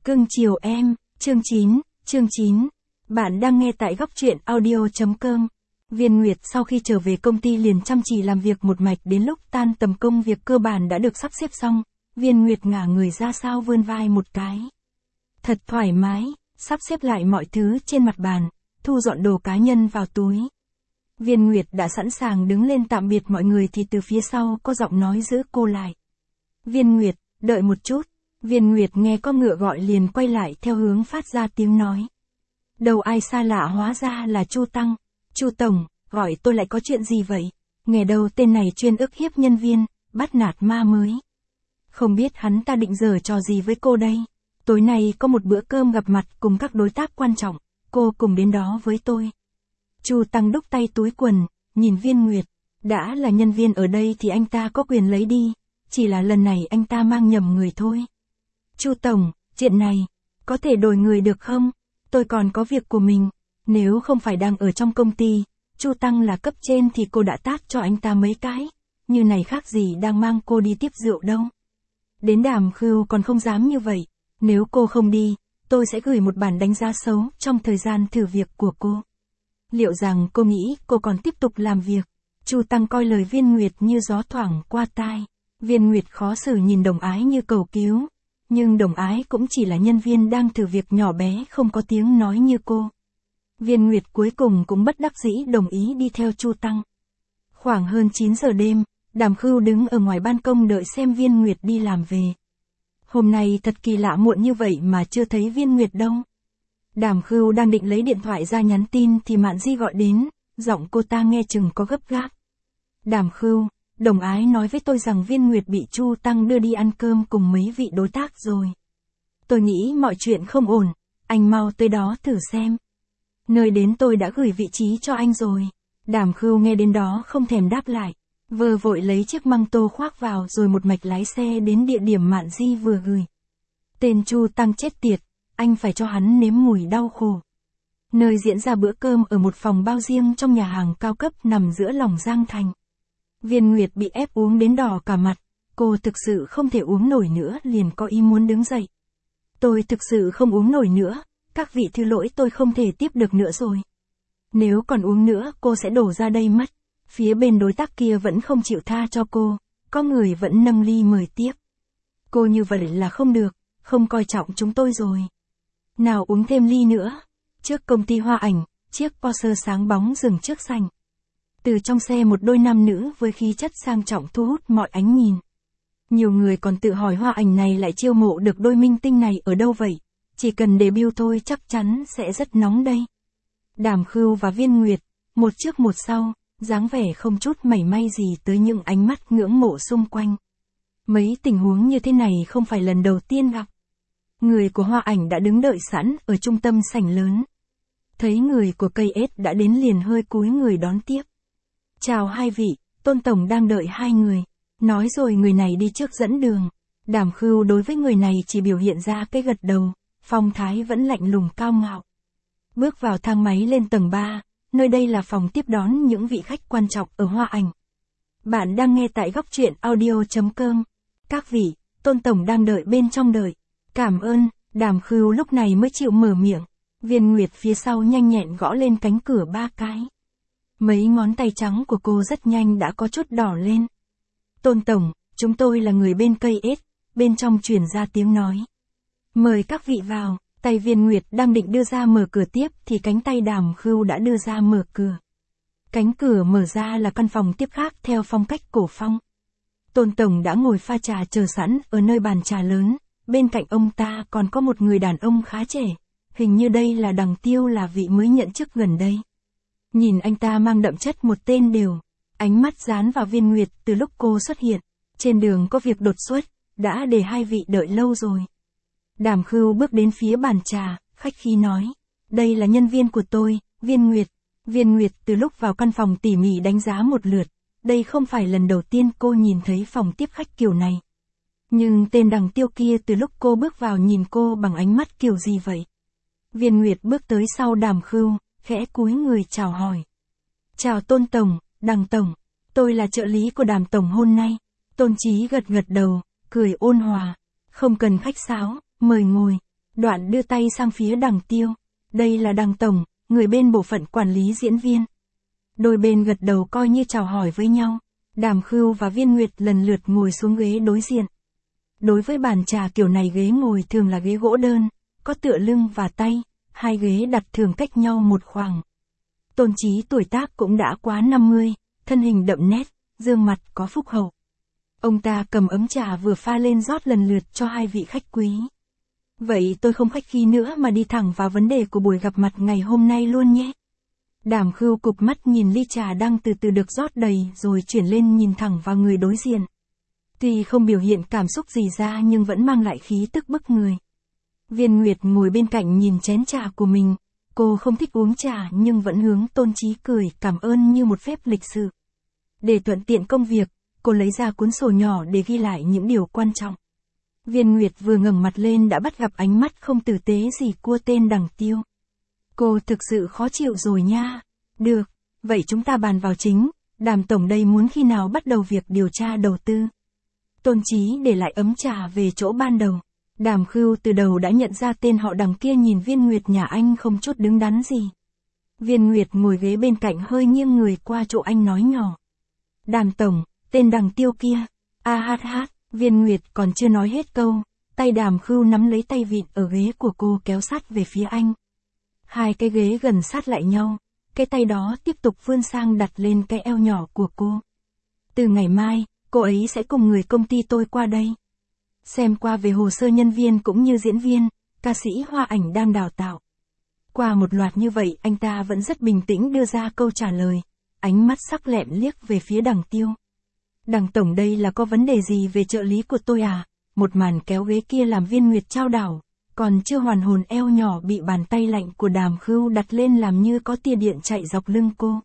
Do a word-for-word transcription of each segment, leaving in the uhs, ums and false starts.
Cưng chiều em, chương chín, chương chín. Bạn đang nghe tại góc truyện audio.com. Viên Nguyệt sau khi trở về công ty liền chăm chỉ làm việc một mạch, đến lúc tan tầm công việc cơ bản đã được sắp xếp xong, Viên Nguyệt ngả người ra sau vươn vai một cái. Thật thoải mái, sắp xếp lại mọi thứ trên mặt bàn, thu dọn đồ cá nhân vào túi. Viên Nguyệt đã sẵn sàng đứng lên tạm biệt mọi người thì từ phía sau có giọng nói giữ cô lại. Viên Nguyệt, đợi một chút. Viên Nguyệt nghe có ngựa gọi liền quay lại theo hướng phát ra tiếng nói. Đầu ai xa lạ hóa ra là Chu Tăng. Chu Tổng, gọi tôi lại có chuyện gì vậy? Nghe đâu tên này chuyên ức hiếp nhân viên, bắt nạt ma mới. Không biết hắn ta định giở trò gì với cô đây. Tối nay có một bữa cơm gặp mặt cùng các đối tác quan trọng, cô cùng đến đó với tôi. Chu Tăng đúc tay túi quần, nhìn Viên Nguyệt. Đã là nhân viên ở đây thì anh ta có quyền lấy đi, chỉ là lần này anh ta mang nhầm người thôi. Chu Tổng, chuyện này, có thể đổi người được không? Tôi còn có việc của mình. Nếu không phải đang ở trong công ty, Chu Tăng là cấp trên thì cô đã tát cho anh ta mấy cái. Như này khác gì đang mang cô đi tiếp rượu đâu. Đến Đàm Khưu còn không dám như vậy. Nếu cô không đi, tôi sẽ gửi một bản đánh giá xấu trong thời gian thử việc của cô. Liệu rằng cô nghĩ cô còn tiếp tục làm việc? Chu Tăng coi lời Viên Nguyệt như gió thoảng qua tai. Viên Nguyệt khó xử nhìn Đồng Ái như cầu cứu. Nhưng Đồng Ái cũng chỉ là nhân viên đang thử việc nhỏ bé không có tiếng nói như cô. Viên Nguyệt cuối cùng cũng bất đắc dĩ đồng ý đi theo Chu Tăng. Khoảng hơn chín giờ đêm, Đàm Khưu đứng ở ngoài ban công đợi xem Viên Nguyệt đi làm về. Hôm nay thật kỳ lạ, muộn như vậy mà chưa thấy Viên Nguyệt đâu. Đàm Khưu đang định lấy điện thoại ra nhắn tin thì Mạn Di gọi đến, giọng cô ta nghe chừng có gấp gáp. Đàm Khưu, Đồng Ái nói với tôi rằng Viên Nguyệt bị Chu Tăng đưa đi ăn cơm cùng mấy vị đối tác rồi. Tôi nghĩ mọi chuyện không ổn, anh mau tới đó thử xem. Nơi đến tôi đã gửi vị trí cho anh rồi. Đàm Khưu nghe đến đó không thèm đáp lại, vờ vội lấy chiếc măng tô khoác vào rồi một mạch lái xe đến địa điểm Mạn Di vừa gửi. Tên Chu Tăng chết tiệt, anh phải cho hắn nếm mùi đau khổ. Nơi diễn ra bữa cơm ở một phòng bao riêng trong nhà hàng cao cấp nằm giữa lòng Giang Thành. Viên Nguyệt bị ép uống đến đỏ cả mặt, cô thực sự không thể uống nổi nữa liền có ý muốn đứng dậy. Tôi thực sự không uống nổi nữa, các vị thứ lỗi tôi không thể tiếp được nữa rồi. Nếu còn uống nữa cô sẽ đổ ra đây mất. Phía bên đối tác kia vẫn không chịu tha cho cô, có người vẫn nâng ly mời tiếp. Cô như vậy là không được, không coi trọng chúng tôi rồi. Nào uống thêm ly nữa. Trước công ty Hoa Ảnh, chiếc Porsche sáng bóng dừng trước sảnh. Từ trong xe một đôi nam nữ với khí chất sang trọng thu hút mọi ánh nhìn. Nhiều người còn tự hỏi Hoa Ảnh này lại chiêu mộ được đôi minh tinh này ở đâu vậy? Chỉ cần debut thôi chắc chắn sẽ rất nóng đây. Đàm Khưu và Viên Nguyệt, một trước một sau, dáng vẻ không chút mảy may gì tới những ánh mắt ngưỡng mộ xung quanh. Mấy tình huống như thế này không phải lần đầu tiên gặp. Người của Hoa Ảnh đã đứng đợi sẵn ở trung tâm sảnh lớn. Thấy người của cây ết đã đến liền hơi cúi người đón tiếp. Chào hai vị, Tôn Tổng đang đợi hai người. Nói rồi người này đi trước dẫn đường. Đàm Khưu đối với người này chỉ biểu hiện ra cái gật đầu, phong thái vẫn lạnh lùng cao ngạo. Bước vào thang máy lên tầng ba, nơi đây là phòng tiếp đón những vị khách quan trọng ở Hoa Ảnh. Bạn đang nghe tại góc truyện audio.com. Các vị, Tôn Tổng đang đợi bên trong đợi. Cảm ơn, Đàm Khưu lúc này mới chịu mở miệng. Viên Nguyệt phía sau nhanh nhẹn gõ lên cánh cửa ba cái. Mấy ngón tay trắng của cô rất nhanh đã có chút đỏ lên. Tôn Tổng, chúng tôi là người bên cây ết, bên trong truyền ra tiếng nói. Mời các vị vào, tay Viên Nguyệt đang định đưa ra mở cửa tiếp thì cánh tay Đàm Khưu đã đưa ra mở cửa. Cánh cửa mở ra là căn phòng tiếp khác theo phong cách cổ phong. Tôn Tổng đã ngồi pha trà chờ sẵn ở nơi bàn trà lớn, bên cạnh ông ta còn có một người đàn ông khá trẻ. Hình như đây là Đằng Tiêu, là vị mới nhận chức gần đây. Nhìn anh ta mang đậm chất một tên đều, ánh mắt dán vào Viên Nguyệt từ lúc cô xuất hiện. Trên đường có việc đột xuất, đã để hai vị đợi lâu rồi. Đàm Khưu bước đến phía bàn trà, khách khí nói. Đây là nhân viên của tôi, Viên Nguyệt. Viên Nguyệt từ lúc vào căn phòng tỉ mỉ đánh giá một lượt. Đây không phải lần đầu tiên cô nhìn thấy phòng tiếp khách kiểu này. Nhưng tên Đằng Tiêu kia từ lúc cô bước vào nhìn cô bằng ánh mắt kiểu gì vậy? Viên Nguyệt bước tới sau Đàm Khưu, khẽ cúi người chào hỏi. Chào Tôn Tổng, Đằng Tổng, tôi là trợ lý của Đàm Tổng hôm nay. Tôn Chí gật gật đầu, cười ôn hòa. Không cần khách sáo, mời ngồi. Đoạn đưa tay sang phía Đằng Tiêu. Đây là Đằng Tổng, người bên bộ phận quản lý diễn viên. Đôi bên gật đầu coi như chào hỏi với nhau. Đàm Khưu và Viên Nguyệt lần lượt ngồi xuống ghế đối diện. Đối với bàn trà kiểu này ghế ngồi thường là ghế gỗ đơn, có tựa lưng và tay, hai ghế đặt thường cách nhau một khoảng. Tôn Chí tuổi tác cũng đã quá năm mươi, thân hình đậm nét, gương mặt có phúc hậu. Ông ta cầm ấm trà vừa pha lên rót lần lượt cho hai vị khách quý. Vậy tôi không khách khí nữa mà đi thẳng vào vấn đề của buổi gặp mặt ngày hôm nay luôn nhé. Đàm Khưu cụp mắt nhìn ly trà đang từ từ được rót đầy rồi chuyển lên nhìn thẳng vào người đối diện. Tuy không biểu hiện cảm xúc gì ra nhưng vẫn mang lại khí tức bức người. Viên Nguyệt ngồi bên cạnh nhìn chén trà của mình. Cô không thích uống trà nhưng vẫn hướng Tôn Chí cười cảm ơn như một phép lịch sự. Để thuận tiện công việc, cô lấy ra cuốn sổ nhỏ để ghi lại những điều quan trọng. Viên Nguyệt vừa ngẩng mặt lên đã bắt gặp ánh mắt không tử tế gì của tên Đằng Tiêu. Cô thực sự khó chịu rồi nha. Được, vậy chúng ta bàn vào chính, Đàm Tổng đây muốn khi nào bắt đầu việc điều tra đầu tư. Tôn Chí để lại ấm trà về chỗ ban đầu. Đàm Khưu từ đầu đã nhận ra tên họ Đằng kia nhìn Viên Nguyệt nhà anh không chút đứng đắn gì. Viên Nguyệt ngồi ghế bên cạnh hơi nghiêng người qua chỗ anh nói nhỏ. Đàm Tổng, tên Đằng Tiêu kia. A hát hát, Viên Nguyệt còn chưa nói hết câu, tay Đàm Khưu nắm lấy tay vịn ở ghế của cô kéo sát về phía anh. Hai cái ghế gần sát lại nhau, cái tay đó tiếp tục vươn sang đặt lên cái eo nhỏ của cô. Từ ngày mai, cô ấy sẽ cùng người công ty tôi qua đây. Xem qua về hồ sơ nhân viên cũng như diễn viên, ca sĩ hoa ảnh đang đào tạo. Qua một loạt như vậy anh ta vẫn rất bình tĩnh đưa ra câu trả lời, ánh mắt sắc lẹm liếc về phía Đằng Tiêu. Đằng Tổng đây là có vấn đề gì về trợ lý của tôi à? Một màn kéo ghế kia làm Viên Nguyệt chao đảo, còn chưa hoàn hồn eo nhỏ bị bàn tay lạnh của Đàm Khưu đặt lên làm như có tia điện chạy dọc lưng cô.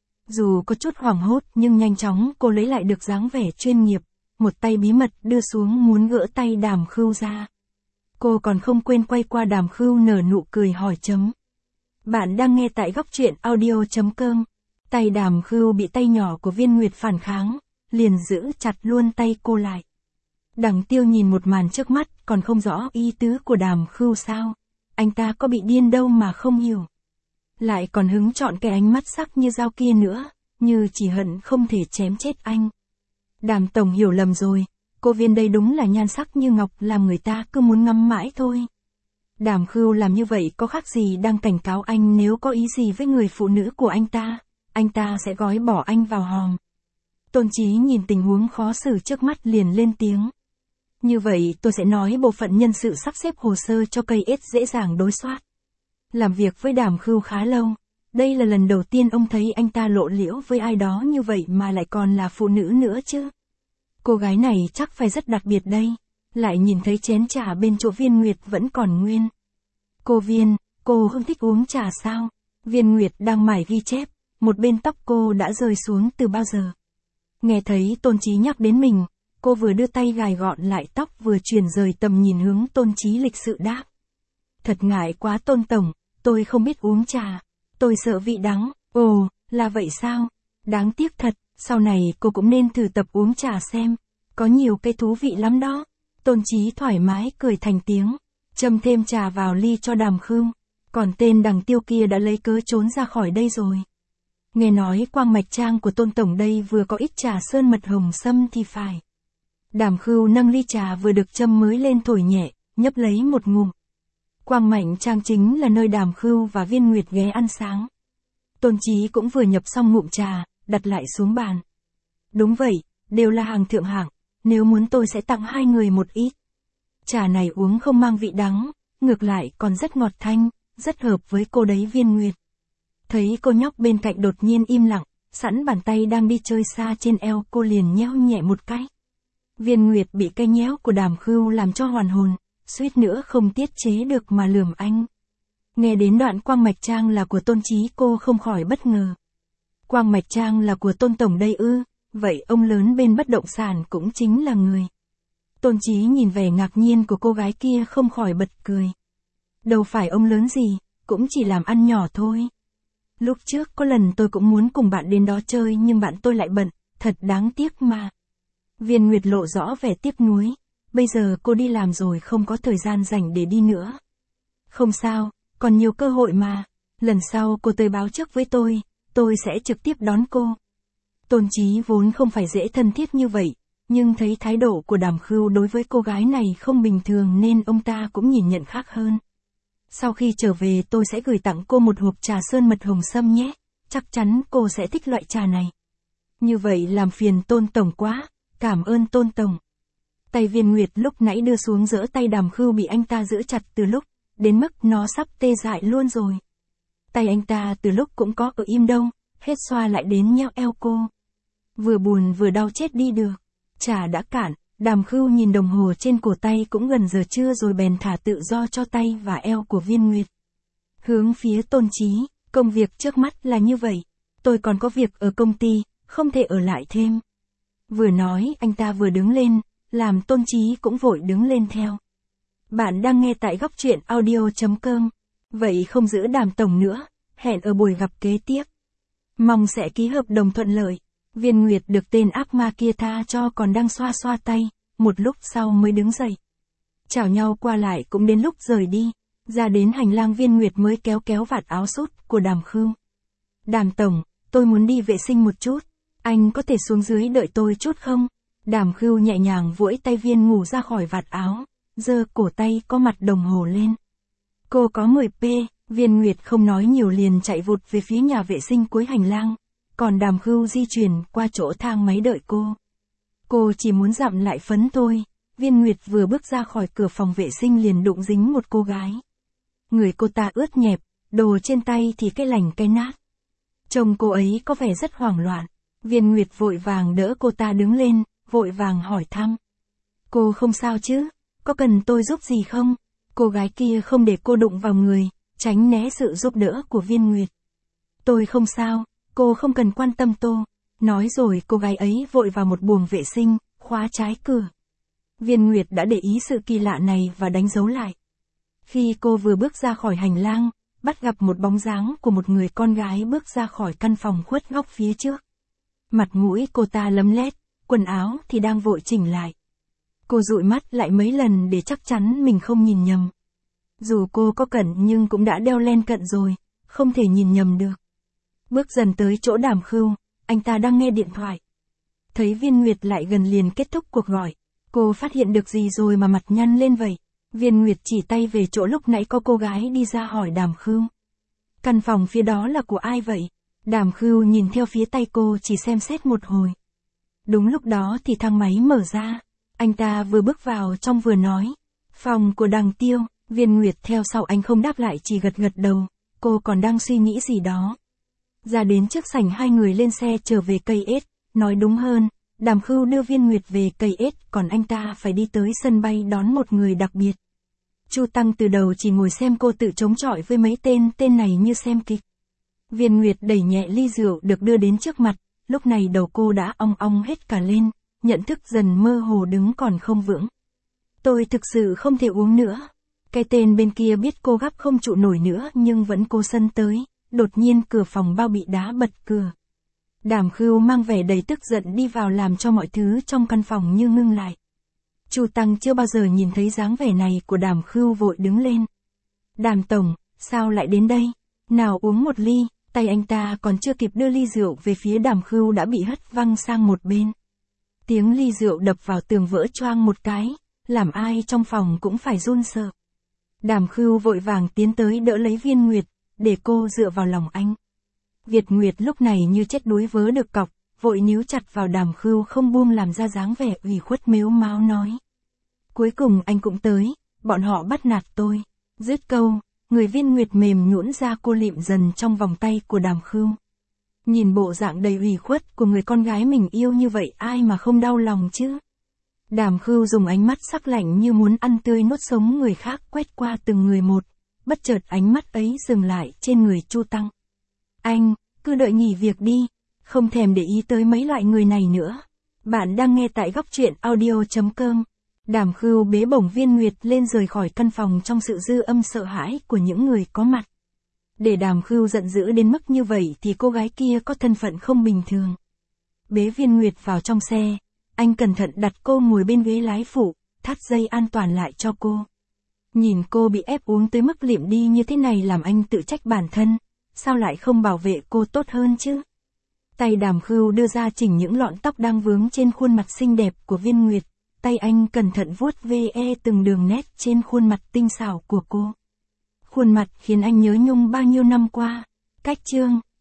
Dù có chút hoảng hốt nhưng nhanh chóng cô lấy lại được dáng vẻ chuyên nghiệp, một tay bí mật đưa xuống muốn gỡ tay Đàm Khưu ra. Cô còn không quên quay qua Đàm Khưu nở nụ cười hỏi chấm. Bạn đang nghe tại góc truyện audio chấm com. Tay Đàm Khưu bị tay nhỏ của Viên Nguyệt phản kháng, liền giữ chặt luôn tay cô lại. Đằng Tiêu nhìn một màn trước mắt còn không rõ ý tứ của Đàm Khưu sao. Anh ta có bị điên đâu mà không hiểu. Lại còn hứng chọn cái ánh mắt sắc như dao kia nữa, như chỉ hận không thể chém chết anh. Đàm Tổng hiểu lầm rồi, cô Viên đây đúng là nhan sắc như ngọc làm người ta cứ muốn ngắm mãi thôi. Đàm Khưu làm như vậy có khác gì đang cảnh cáo anh nếu có ý gì với người phụ nữ của anh ta, anh ta sẽ gói bỏ anh vào hòm. Tôn Chí nhìn tình huống khó xử trước mắt liền lên tiếng. Như vậy tôi sẽ nói bộ phận nhân sự sắp xếp hồ sơ cho cây ết dễ dàng đối soát. Làm việc với Đàm Khưu khá lâu, đây là lần đầu tiên ông thấy anh ta lộ liễu với ai đó như vậy mà lại còn là phụ nữ nữa chứ. Cô gái này chắc phải rất đặc biệt đây, lại nhìn thấy chén trà bên chỗ Viên Nguyệt vẫn còn nguyên. Cô Viên, cô không thích uống trà sao? Viên Nguyệt đang mải ghi chép, một bên tóc cô đã rơi xuống từ bao giờ. Nghe thấy Tôn Chí nhắc đến mình, cô vừa đưa tay gài gọn lại tóc vừa chuyển rời tầm nhìn hướng Tôn Chí lịch sự đáp. Thật ngại quá Tôn Tổng, tôi không biết uống trà, tôi sợ vị đắng. Ồ, là vậy sao? Đáng tiếc thật, sau này cô cũng nên thử tập uống trà xem, có nhiều cái thú vị lắm đó. Tôn Chí thoải mái cười thành tiếng, châm thêm trà vào ly cho Đàm Khưu, còn tên Đằng Tiêu kia đã lấy cớ trốn ra khỏi đây rồi. Nghe nói quang mạch trang của Tôn Tổng đây vừa có ít trà sơn mật hồng sâm thì phải. Đàm Khưu nâng ly trà vừa được châm mới lên thổi nhẹ, nhấp lấy một ngụm. Quang Mạnh Trang chính là nơi Đàm Khưu và Viên Nguyệt ghé ăn sáng. Tôn Chí cũng vừa nhập xong ngụm trà, đặt lại xuống bàn. Đúng vậy, đều là hàng thượng hạng, nếu muốn tôi sẽ tặng hai người một ít. Trà này uống không mang vị đắng, ngược lại còn rất ngọt thanh, rất hợp với cô đấy Viên Nguyệt. Thấy cô nhóc bên cạnh đột nhiên im lặng, sẵn bàn tay đang đi chơi xa trên eo cô liền nhéo nhẹ một cái. Viên Nguyệt bị cái nhéo của Đàm Khưu làm cho hoàn hồn, suýt nữa không tiết chế được mà lườm anh. Nghe đến đoạn quang mạch trang là của Tôn Chí cô không khỏi bất ngờ. Quang mạch trang là của Tôn Tổng đây ư, vậy ông lớn bên bất động sản cũng chính là người. Tôn Chí nhìn vẻ ngạc nhiên của cô gái kia không khỏi bật cười. Đâu phải ông lớn gì, cũng chỉ làm ăn nhỏ thôi. Lúc trước có lần tôi cũng muốn cùng bạn đến đó chơi nhưng bạn tôi lại bận, thật đáng tiếc mà. Viên Nguyệt lộ rõ vẻ tiếc nuối, bây giờ cô đi làm rồi không có thời gian rảnh để đi nữa. Không sao, còn nhiều cơ hội mà. Lần sau cô tới báo trước với tôi, tôi sẽ trực tiếp đón cô. Tôn Chí vốn không phải dễ thân thiết như vậy, nhưng thấy thái độ của Đàm Khưu đối với cô gái này không bình thường nên ông ta cũng nhìn nhận khác hơn. Sau khi trở về tôi sẽ gửi tặng cô một hộp trà sơn mật hồng sâm nhé, chắc chắn cô sẽ thích loại trà này. Như vậy làm phiền Tôn Tổng quá, cảm ơn Tôn Tổng. Tay Viên Nguyệt lúc nãy đưa xuống giỡ tay Đàm Khưu bị anh ta giữ chặt từ lúc, đến mức nó sắp tê dại luôn rồi. Tay anh ta từ lúc cũng có ở im đâu, hết xoa lại đến nheo eo cô. Vừa buồn vừa đau chết đi được. Trà đã cạn, Đàm Khưu nhìn đồng hồ trên cổ tay cũng gần giờ trưa rồi bèn thả tự do cho tay và eo của Viên Nguyệt. Hướng phía Tôn Chí, công việc trước mắt là như vậy. Tôi còn có việc ở công ty, không thể ở lại thêm. Vừa nói anh ta vừa đứng lên, làm Tôn Chí cũng vội đứng lên theo. Bạn đang nghe tại góc truyện audio chấm com. Vậy không giữ Đàm Tổng nữa, hẹn ở buổi gặp kế tiếp. Mong sẽ ký hợp đồng thuận lợi. Viên Nguyệt được tên ác ma kia tha cho còn đang xoa xoa tay, một lúc sau mới đứng dậy. Chào nhau qua lại cũng đến lúc rời đi, ra đến hành lang Viên Nguyệt mới kéo kéo vạt áo sút của Đàm Khưu. Đàm Tổng, tôi muốn đi vệ sinh một chút, anh có thể xuống dưới đợi tôi chút không? Đàm Khưu nhẹ nhàng duỗi tay Viên Ngủ ra khỏi vạt áo, giơ cổ tay có mặt đồng hồ lên. Cô có mười p, Viên Nguyệt không nói nhiều liền chạy vụt về phía nhà vệ sinh cuối hành lang. Còn Đàm Khưu di chuyển qua chỗ thang máy đợi cô. Cô chỉ muốn dặm lại phấn thôi. Viên Nguyệt vừa bước ra khỏi cửa phòng vệ sinh liền đụng dính một cô gái. Người cô ta ướt nhẹp, đồ trên tay thì cái lành cái nát. Trông cô ấy có vẻ rất hoảng loạn. Viên Nguyệt vội vàng đỡ cô ta đứng lên, vội vàng hỏi thăm. Cô không sao chứ? Có cần tôi giúp gì không? Cô gái kia không để cô đụng vào người, tránh né sự giúp đỡ của Viên Nguyệt. Tôi không sao. Cô không cần quan tâm tôi. Nói rồi cô gái ấy vội vào một buồng vệ sinh, khóa trái cửa. Viên Nguyệt đã để ý sự kỳ lạ này và đánh dấu lại. Khi cô vừa bước ra khỏi hành lang, bắt gặp một bóng dáng của một người con gái bước ra khỏi căn phòng khuất góc phía trước. Mặt mũi cô ta lấm lét, quần áo thì đang vội chỉnh lại. Cô dụi mắt lại mấy lần để chắc chắn mình không nhìn nhầm. Dù cô có cẩn nhưng cũng đã đeo len cận rồi, không thể nhìn nhầm được. Bước dần tới chỗ Đàm Khưu, anh ta đang nghe điện thoại. Thấy Viên Nguyệt lại gần liền kết thúc cuộc gọi. Cô phát hiện được gì rồi mà mặt nhăn lên vậy? Viên Nguyệt chỉ tay về chỗ lúc nãy có cô gái đi ra hỏi Đàm Khưu. Căn phòng phía đó là của ai vậy? Đàm Khưu nhìn theo phía tay cô chỉ xem xét một hồi. Đúng lúc đó thì thang máy mở ra. Anh ta vừa bước vào trong vừa nói. Phòng của Đằng Tiêu. Viên Nguyệt theo sau anh không đáp lại chỉ gật gật đầu. Cô còn đang suy nghĩ gì đó. Ra đến trước sảnh hai người lên xe trở về cây ết, nói đúng hơn, Đàm Khưu đưa Viên Nguyệt về cây ết còn anh ta phải đi tới sân bay đón một người đặc biệt. Chu Tăng từ đầu chỉ ngồi xem cô tự chống chọi với mấy tên tên này như xem kịch. Viên Nguyệt đẩy nhẹ ly rượu được đưa đến trước mặt, lúc này đầu cô đã ong ong hết cả lên, nhận thức dần mơ hồ đứng còn không vững. Tôi thực sự không thể uống nữa. Cái tên bên kia biết cô gấp không trụ nổi nữa nhưng vẫn cố sân tới. Đột nhiên cửa phòng bao bị đá bật cửa. Đàm Khưu mang vẻ đầy tức giận đi vào làm cho mọi thứ trong căn phòng như ngưng lại. Chu Tăng chưa bao giờ nhìn thấy dáng vẻ này của Đàm Khưu vội đứng lên. Đàm Tổng, sao lại đến đây? Nào uống một ly, tay anh ta còn chưa kịp đưa ly rượu về phía Đàm Khưu đã bị hất văng sang một bên. Tiếng ly rượu đập vào tường vỡ choang một cái, làm ai trong phòng cũng phải run sợ. Đàm Khưu vội vàng tiến tới đỡ lấy Viên Nguyệt, để cô dựa vào lòng anh. Việt Nguyệt lúc này như chết đuối vớ được cọc, vội níu chặt vào Đàm Khưu không buông làm ra dáng vẻ ủy khuất mếu máo nói. Cuối cùng anh cũng tới, bọn họ bắt nạt tôi. Dứt câu, người Viên Nguyệt mềm nhũn ra cô lịm dần trong vòng tay của Đàm Khưu. Nhìn bộ dạng đầy ủy khuất của người con gái mình yêu như vậy ai mà không đau lòng chứ. Đàm Khưu dùng ánh mắt sắc lạnh như muốn ăn tươi nuốt sống người khác quét qua từng người một. Bất chợt ánh mắt ấy dừng lại trên người Chu Tăng. Anh, cứ đợi nghỉ việc đi, không thèm để ý tới mấy loại người này nữa. Bạn đang nghe tại góc truyện audio chấm com. Đàm Khưu bế bổng Viên Nguyệt lên rời khỏi căn phòng trong sự dư âm sợ hãi của những người có mặt. Để Đàm Khưu giận dữ đến mức như vậy thì cô gái kia có thân phận không bình thường. Bế Viên Nguyệt vào trong xe, anh cẩn thận đặt cô ngồi bên ghế lái phụ, thắt dây an toàn lại cho cô. Nhìn cô bị ép uống tới mức liệm đi như thế này làm anh tự trách bản thân, sao lại không bảo vệ cô tốt hơn chứ? Tay Đàm Khưu đưa ra chỉnh những lọn tóc đang vướng trên khuôn mặt xinh đẹp của Viên Nguyệt, tay anh cẩn thận vuốt ve từng đường nét trên khuôn mặt tinh xảo của cô. Khuôn mặt khiến anh nhớ nhung bao nhiêu năm qua. Cách chương